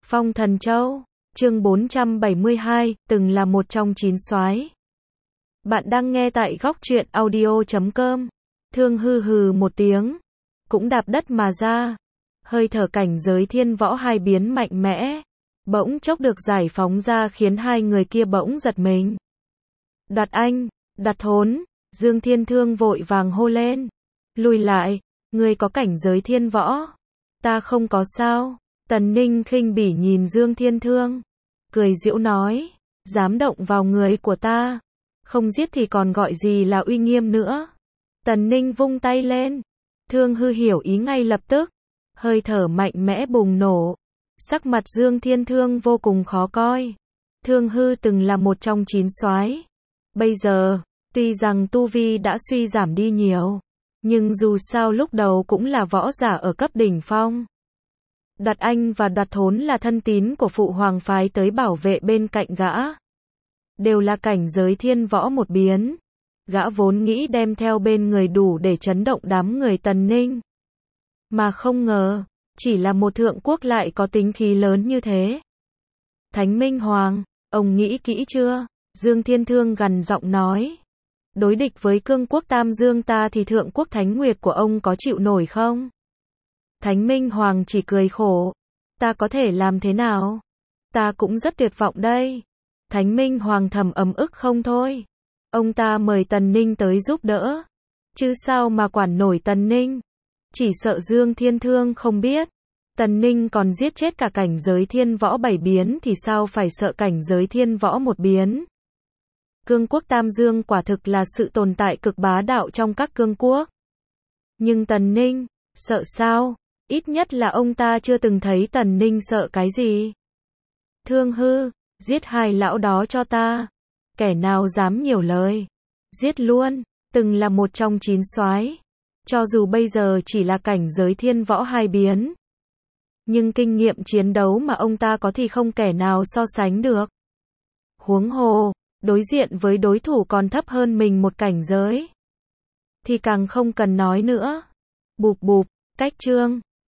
Phong Thần Châu, chương 472, từng là một trong 9 soái. Bạn đang nghe tại góc truyện audio.com. Thương hừ hừ một tiếng, cũng đạp đất mà ra. Hơi thở cảnh giới thiên võ hai biến mạnh mẽ, bỗng chốc được giải phóng ra khiến hai người kia bỗng giật mình. Đoạt Anh, Đoạt Thốn, Dương Thiên Thương vội vàng hô lên. Lùi lại, ngươi có cảnh giới thiên võ. Ta không có sao. Tần Ninh khinh bỉ nhìn Dương Thiên Thương, cười giễu nói, dám động vào người của ta, không giết thì còn gọi gì là uy nghiêm nữa. Tần Ninh vung tay lên, Thương hư hiểu ý ngay lập tức, hơi thở mạnh mẽ bùng nổ, sắc mặt Dương Thiên Thương vô cùng khó coi. Thương hư từng là một trong 9 soái, bây giờ, tuy rằng tu vi đã suy giảm đi nhiều, nhưng dù sao lúc đầu cũng là võ giả ở cấp đỉnh phong. Đoạt Anh và Đoạt Thốn là thân tín của phụ hoàng phái tới bảo vệ bên cạnh gã. Đều là cảnh giới thiên võ một biến. Gã vốn nghĩ đem theo bên người đủ để chấn động đám người Tần Ninh. Mà không ngờ, chỉ là một thượng quốc lại có tính khí lớn như thế. Thánh Minh Hoàng, ông nghĩ kỹ chưa? Dương Thiên Thương gằn giọng nói. Đối địch với cương quốc Tam Dương ta thì thượng quốc Thánh Nguyệt của ông có chịu nổi không? Thánh Minh Hoàng chỉ cười khổ. Ta có thể làm thế nào? Ta cũng rất tuyệt vọng đây. Thánh Minh Hoàng thầm ấm ức không thôi. Ông ta mời Tần Ninh tới giúp đỡ. Chứ sao mà quản nổi Tần Ninh? Chỉ sợ Dương Thiên Thương không biết. Tần Ninh còn giết chết cả cảnh giới thiên võ 7 biến thì sao phải sợ cảnh giới thiên võ một biến. Cương quốc Tam Dương quả thực là sự tồn tại cực bá đạo trong các cương quốc. Nhưng Tần Ninh, sợ sao? Ít nhất là ông ta chưa từng thấy Tần Ninh sợ cái gì. Thương hư, giết hai lão đó cho ta. Kẻ nào dám nhiều lời, giết luôn. Từng là một trong 9 soái, cho dù bây giờ chỉ là cảnh giới thiên võ hai biến, nhưng kinh nghiệm chiến đấu mà ông ta có thì không kẻ nào so sánh được. Huống hồ, đối diện với đối thủ còn thấp hơn mình một cảnh giới, thì càng không cần nói nữa. Bụp bụp, cách chương.